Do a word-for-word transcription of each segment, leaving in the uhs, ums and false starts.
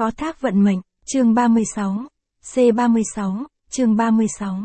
Phó thác vận mệnh, chương ba mươi sáu, C ba mươi sáu, chương ba mươi sáu.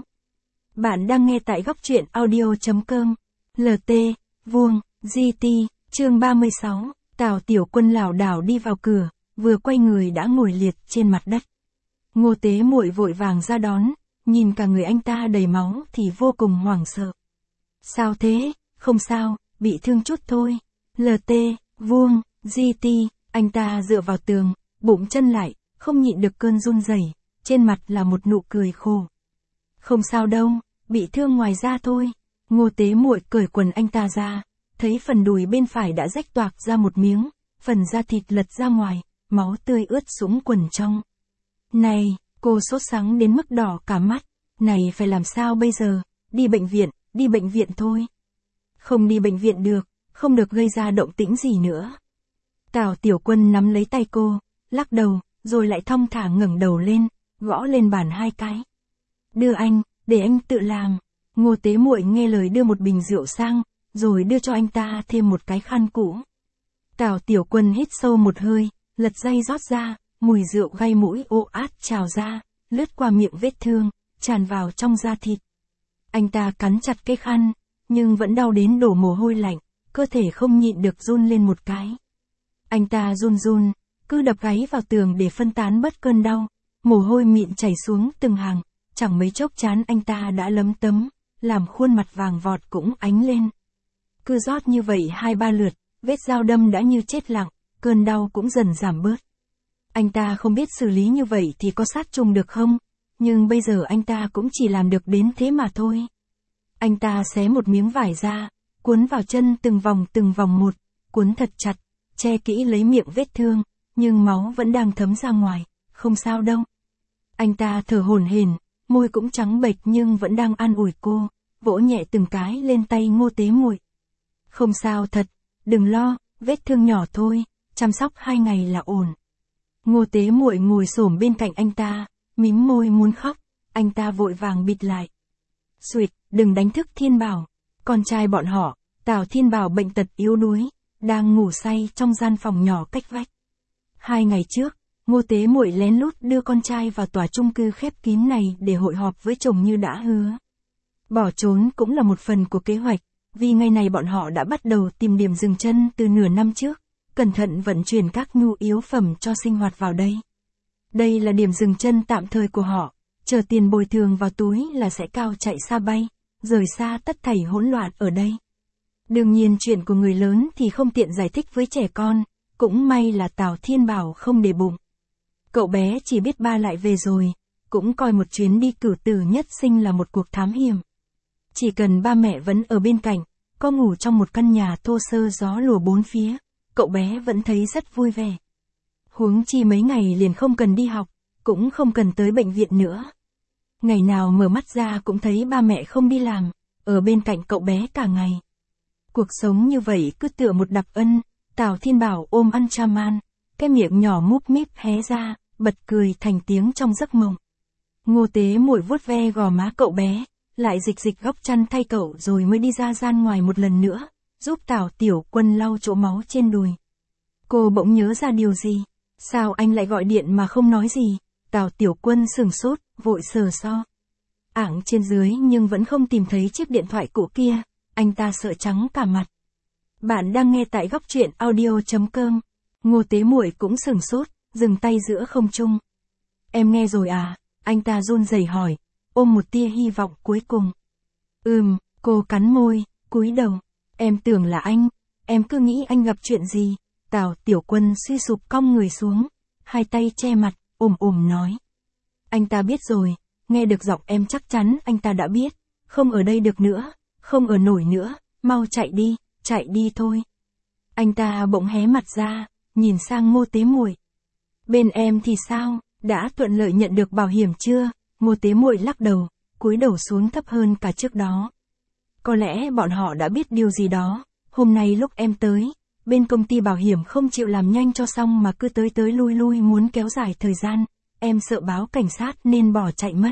Bạn đang nghe tại góc truyện audio.com, L T, vuông, G T, chương ba mươi sáu, Tào Tiểu Quân lảo đảo đi vào cửa, vừa quay người đã ngồi liệt trên mặt đất. Ngô Tế Muội vội vàng ra đón, nhìn cả người anh ta đầy máu thì vô cùng hoảng sợ. Sao thế, không sao, bị thương chút thôi. L T, vuông, G T, anh ta dựa vào tường, bụng chân lại, không nhịn được cơn run rẩy, trên mặt là một nụ cười khổ. Không sao đâu, bị thương ngoài da thôi. Ngô Tế Muội cởi quần anh ta ra, thấy phần đùi bên phải đã rách toạc ra một miếng, phần da thịt lật ra ngoài, máu tươi ướt sũng quần trong. Này, cô sốt sắng đến mức đỏ cả mắt, này phải làm sao bây giờ, đi bệnh viện, đi bệnh viện thôi. Không đi bệnh viện được, không được gây ra động tĩnh gì nữa. Tào Tiểu Quân nắm lấy tay cô, lắc đầu, rồi lại thong thả ngẩng đầu lên, gõ lên bàn hai cái. Đưa anh, để anh tự làm. Ngô Tế Muội nghe lời đưa một bình rượu sang, rồi đưa cho anh ta thêm một cái khăn cũ. Tào Tiểu Quân hít sâu một hơi, lật dây rót ra, mùi rượu gây mũi ồ át trào ra, lướt qua miệng vết thương, tràn vào trong da thịt. Anh ta cắn chặt cái khăn, nhưng vẫn đau đến đổ mồ hôi lạnh, cơ thể không nhịn được run lên một cái. Anh ta run run, cứ đập gáy vào tường để phân tán bớt cơn đau, mồ hôi mịn chảy xuống từng hàng, chẳng mấy chốc trán anh ta đã lấm tấm, làm khuôn mặt vàng vọt cũng ánh lên. Cứ rót như vậy hai ba lượt, vết dao đâm đã như chết lặng, cơn đau cũng dần giảm bớt. Anh ta không biết xử lý như vậy thì có sát trùng được không, nhưng bây giờ anh ta cũng chỉ làm được đến thế mà thôi. Anh ta xé một miếng vải ra, cuốn vào chân từng vòng từng vòng một, cuốn thật chặt, che kỹ lấy miệng vết thương, nhưng máu vẫn đang thấm ra ngoài, không sao đâu. Anh ta thở hổn hển, môi cũng trắng bệch nhưng vẫn đang an ủi cô, vỗ nhẹ từng cái lên tay Ngô Tế Muội. Không sao thật, đừng lo, vết thương nhỏ thôi, chăm sóc hai ngày là ổn. Ngô Tế Muội ngồi xổm bên cạnh anh ta, mím môi muốn khóc, anh ta vội vàng bịt lại. Xuyệt, đừng đánh thức Thiên Bảo. Con trai bọn họ, Tào Thiên Bảo bệnh tật yếu đuối, đang ngủ say trong gian phòng nhỏ cách vách. Hai ngày trước, Ngô Tế Muội lén lút đưa con trai vào tòa chung cư khép kín này để hội họp với chồng như đã hứa. Bỏ trốn cũng là một phần của kế hoạch, vì ngày này bọn họ đã bắt đầu tìm điểm dừng chân từ nửa năm trước, cẩn thận vận chuyển các nhu yếu phẩm cho sinh hoạt vào đây. Đây là điểm dừng chân tạm thời của họ, chờ tiền bồi thường vào túi là sẽ cao chạy xa bay, rời xa tất thảy hỗn loạn ở đây. Đương nhiên chuyện của người lớn thì không tiện giải thích với trẻ con, cũng may là Tào Thiên Bảo không để bụng. Cậu bé chỉ biết ba lại về rồi, cũng coi một chuyến đi cửu tử nhất sinh là một cuộc thám hiểm. Chỉ cần ba mẹ vẫn ở bên cạnh, có ngủ trong một căn nhà thô sơ gió lùa bốn phía, cậu bé vẫn thấy rất vui vẻ. Huống chi mấy ngày liền không cần đi học, cũng không cần tới bệnh viện nữa. Ngày nào mở mắt ra cũng thấy ba mẹ không đi làm, ở bên cạnh cậu bé cả ngày. Cuộc sống như vậy cứ tựa một đặc ân, Tào Thiên Bảo ôm ăn cha man, cái miệng nhỏ múp míp hé ra, bật cười thành tiếng trong giấc mộng. Ngô Tế Muội vuốt ve gò má cậu bé, lại dịch dịch góc chăn thay cậu rồi mới đi ra gian ngoài một lần nữa, giúp Tào Tiểu Quân lau chỗ máu trên đùi. Cô bỗng nhớ ra điều gì, sao anh lại gọi điện mà không nói gì? Tào Tiểu Quân sửng sốt, vội sờ so ảng trên dưới nhưng vẫn không tìm thấy chiếc điện thoại cũ kia, anh ta sợ trắng cả mặt. Bạn đang nghe tại góc truyện audio.com. Ngô Tế Muội cũng sửng sốt, dừng tay giữa không trung. Em nghe rồi à? Anh ta run rẩy hỏi, ôm một tia hy vọng cuối cùng. Ừm, cô cắn môi, cúi đầu. Em tưởng là anh, em cứ nghĩ anh gặp chuyện gì. Tào Tiểu Quân suy sụp cong người xuống, hai tay che mặt, ồm ồm nói. Anh ta biết rồi, nghe được giọng em chắc chắn anh ta đã biết, không ở đây được nữa, không ở nổi nữa, mau chạy đi, chạy đi thôi. Anh ta bỗng hé mặt ra, nhìn sang Ngô Tế Muội. Bên em thì sao, đã thuận lợi nhận được bảo hiểm chưa? Ngô Tế Muội lắc đầu, cúi đầu xuống thấp hơn cả trước đó. Có lẽ bọn họ đã biết điều gì đó, hôm nay lúc em tới, bên công ty bảo hiểm không chịu làm nhanh cho xong mà cứ tới tới lui lui muốn kéo dài thời gian, em sợ báo cảnh sát nên bỏ chạy mất.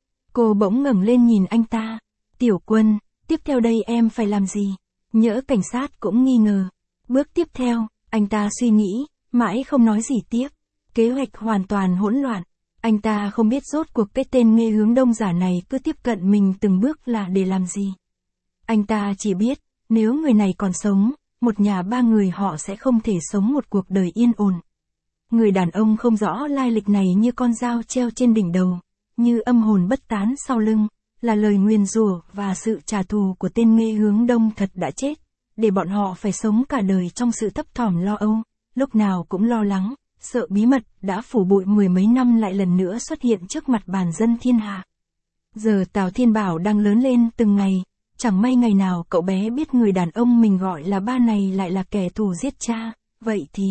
Cô bỗng ngẩng lên nhìn anh ta. Tiểu Quân, tiếp theo đây em phải làm gì? Nhỡ cảnh sát cũng nghi ngờ. Bước tiếp theo, anh ta suy nghĩ, mãi không nói gì tiếp. Kế hoạch hoàn toàn hỗn loạn. Anh ta không biết rốt cuộc cái tên Nghê Hướng Đông giả này cứ tiếp cận mình từng bước là để làm gì. Anh ta chỉ biết, nếu người này còn sống, một nhà ba người họ sẽ không thể sống một cuộc đời yên ổn. Người đàn ông không rõ lai lịch này như con dao treo trên đỉnh đầu, như âm hồn bất tán sau lưng, là lời nguyền rủa và sự trả thù của tên Nghê Hướng Đông thật đã chết, để bọn họ phải sống cả đời trong sự thấp thỏm lo âu, lúc nào cũng lo lắng, sợ bí mật đã phủ bụi mười mấy năm lại lần nữa xuất hiện trước mặt bàn dân thiên hạ. Giờ Tào Thiên Bảo đang lớn lên từng ngày, chẳng may ngày nào cậu bé biết người đàn ông mình gọi là ba này lại là kẻ thù giết cha, vậy thì...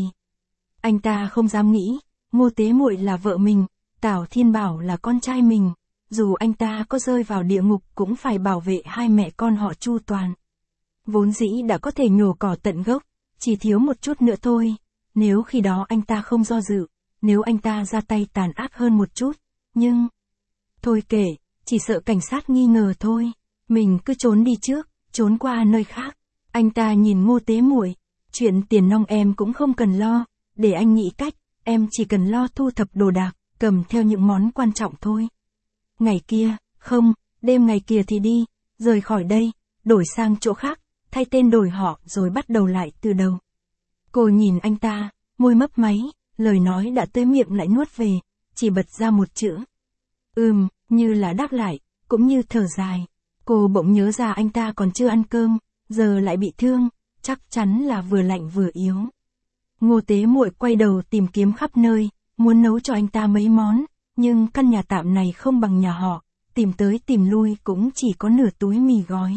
Anh ta không dám nghĩ, Ngô Tế Muội là vợ mình, Tào Thiên Bảo là con trai mình, dù anh ta có rơi vào địa ngục cũng phải bảo vệ hai mẹ con họ chu toàn. Vốn dĩ đã có thể nhổ cỏ tận gốc, chỉ thiếu một chút nữa thôi, nếu khi đó anh ta không do dự, nếu anh ta ra tay tàn ác hơn một chút, nhưng... Thôi kể, chỉ sợ cảnh sát nghi ngờ thôi, mình cứ trốn đi trước, trốn qua nơi khác. Anh ta nhìn Ngô Tế Muội, chuyện tiền nong em cũng không cần lo, để anh nghĩ cách, em chỉ cần lo thu thập đồ đạc, cầm theo những món quan trọng thôi. Ngày kia, không, đêm ngày kia thì đi, rời khỏi đây, đổi sang chỗ khác, thay tên đổi họ rồi bắt đầu lại từ đầu. Cô nhìn anh ta, môi mấp máy, lời nói đã tới miệng lại nuốt về, chỉ bật ra một chữ. Ừm, như là đáp lại, cũng như thở dài. Cô bỗng nhớ ra anh ta còn chưa ăn cơm, giờ lại bị thương, chắc chắn là vừa lạnh vừa yếu. Ngô Tế Muội quay đầu tìm kiếm khắp nơi, muốn nấu cho anh ta mấy món, nhưng căn nhà tạm này không bằng nhà họ, tìm tới tìm lui cũng chỉ có nửa túi mì gói.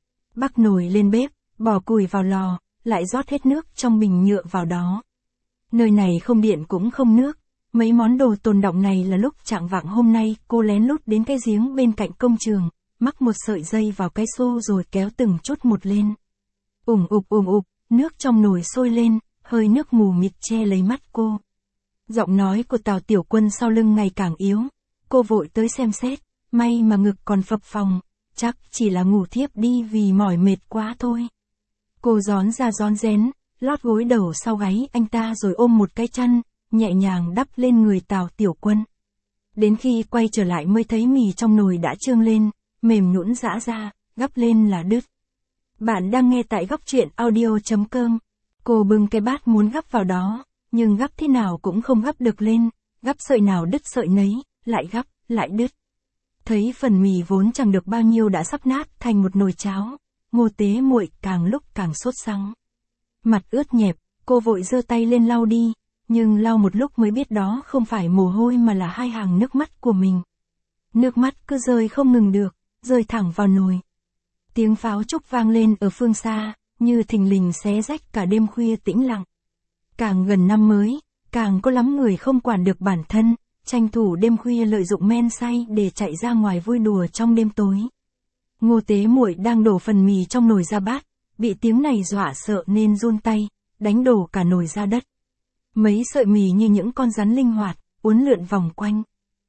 Bắc nồi lên bếp, bỏ củi vào lò, lại rót hết nước trong bình nhựa vào đó. Nơi này không điện cũng không nước, mấy món đồ tồn đọng này là lúc chạng vạng hôm nay cô lén lút đến cái giếng bên cạnh công trường, mắc một sợi dây vào cái xô rồi kéo từng chút một lên. Ủng ục ủng ục, nước trong nồi sôi lên, hơi nước mù mịt che lấy mắt cô. Giọng nói của Tào Tiểu Quân sau lưng ngày càng yếu, cô vội tới xem xét, may mà ngực còn phập phồng, chắc chỉ là ngủ thiếp đi vì mỏi mệt quá thôi. Cô rón ra rón rén, lót gối đầu sau gáy anh ta rồi ôm một cái chăn, nhẹ nhàng đắp lên người Tào Tiểu Quân. Đến khi quay trở lại mới thấy mì trong nồi đã trương lên, mềm nhũn giã ra, gắp lên là đứt. Bạn đang nghe tại góc truyện audio chấm com. Cô bưng cái bát muốn gắp vào đó, nhưng gắp thế nào cũng không gắp được lên, gắp sợi nào đứt sợi nấy, lại gắp, lại đứt. Thấy phần mì vốn chẳng được bao nhiêu đã sắp nát thành một nồi cháo, Ngô Tế Muội càng lúc càng sốt sắng. Mặt ướt nhẹp, cô vội giơ tay lên lau đi, nhưng lau một lúc mới biết đó không phải mồ hôi mà là hai hàng nước mắt của mình. Nước mắt cứ rơi không ngừng được, rơi thẳng vào nồi. Tiếng pháo trúc vang lên ở phương xa, như thình lình xé rách cả đêm khuya tĩnh lặng. Càng gần năm mới, càng có lắm người không quản được bản thân, tranh thủ đêm khuya lợi dụng men say để chạy ra ngoài vui đùa trong đêm tối. Ngô Tế Muội đang đổ phần mì trong nồi ra bát, bị tiếng này dọa sợ nên run tay, đánh đổ cả nồi ra đất. Mấy sợi mì như những con rắn linh hoạt, uốn lượn vòng quanh.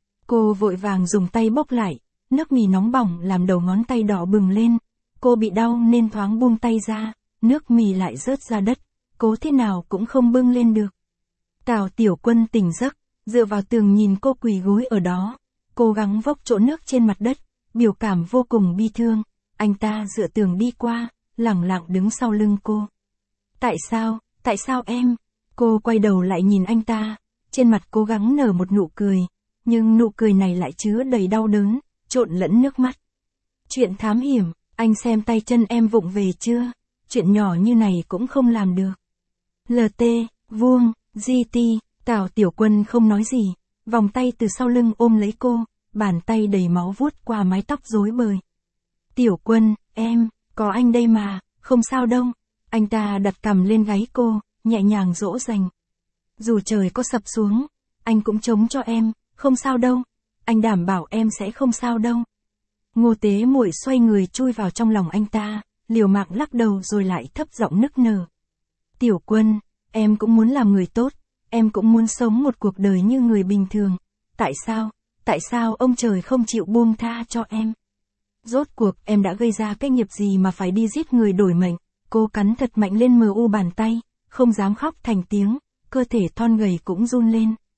Cô vội vàng dùng tay bốc lại, nước mì nóng bỏng làm đầu ngón tay đỏ bừng lên. Cô bị đau nên thoáng buông tay ra, nước mì lại rớt ra đất, cố thế nào cũng không bưng lên được. Tào Tiểu Quân tỉnh giấc, dựa vào tường nhìn cô quỳ gối ở đó, cố gắng vốc chỗ nước trên mặt đất, biểu cảm vô cùng bi thương. Anh ta dựa tường đi qua, lẳng lặng đứng sau lưng cô. Tại sao, tại sao em? Cô quay đầu lại nhìn anh ta, trên mặt cố gắng nở một nụ cười, nhưng nụ cười này lại chứa đầy đau đớn, trộn lẫn nước mắt. Chuyện thám hiểm, anh xem tay chân em vụng về chưa? Chuyện nhỏ như này cũng không làm được. lờ tê, vuông, giê tê, Tào Tiểu Quân không nói gì, vòng tay từ sau lưng ôm lấy cô, bàn tay đầy máu vuốt qua mái tóc rối bời. Tiểu Quân, em, có anh đây mà, không sao đâu. Anh ta đặt cằm lên gáy cô, nhẹ nhàng dỗ dành. Dù trời có sập xuống, anh cũng chống cho em, không sao đâu. Anh đảm bảo em sẽ không sao đâu. Ngô Tế Muội xoay người chui vào trong lòng anh ta, liều mạng lắc đầu rồi lại thấp giọng nức nở. Tiểu Quân, em cũng muốn làm người tốt, em cũng muốn sống một cuộc đời như người bình thường. Tại sao, tại sao ông trời không chịu buông tha cho em? Rốt cuộc em đã gây ra cái nghiệp gì mà phải đi giết người đổi mệnh? Cô cắn thật mạnh lên mờ u bàn tay, không dám khóc thành tiếng, cơ thể thon gầy cũng run lên.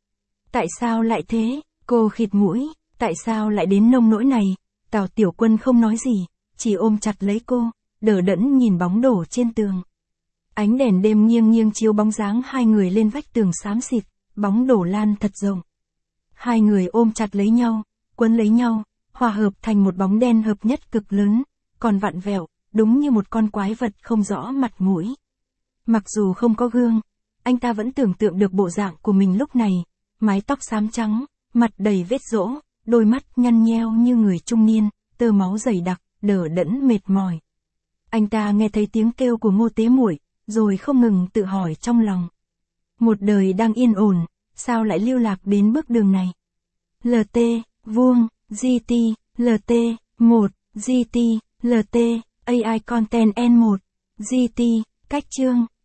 Tại sao lại thế? Cô khịt mũi, tại sao lại đến nông nỗi này? Tào Tiểu Quân không nói gì, chỉ ôm chặt lấy cô, đờ đẫn nhìn bóng đổ trên tường. Ánh đèn đêm nghiêng nghiêng chiếu bóng dáng hai người lên vách tường xám xịt, bóng đổ lan thật rộng. Hai người ôm chặt lấy nhau, quấn lấy nhau, hòa hợp thành một bóng đen hợp nhất cực lớn, còn vặn vẹo, đúng như một con quái vật không rõ mặt mũi. Mặc dù không có gương, anh ta vẫn tưởng tượng được bộ dạng của mình lúc này, mái tóc xám trắng, mặt đầy vết rỗ, đôi mắt nhăn nheo như người trung niên, tơ máu dày đặc, đờ đẫn mệt mỏi. Anh ta nghe thấy tiếng kêu của Ngô Tế Muội, rồi không ngừng tự hỏi trong lòng. Một đời đang yên ổn, sao lại lưu lạc đến bước đường này? lờ tê, vuông, giê tê, lờ tê, một, giê tê, lờ tê, a i Content N một, giê tê, cách chương,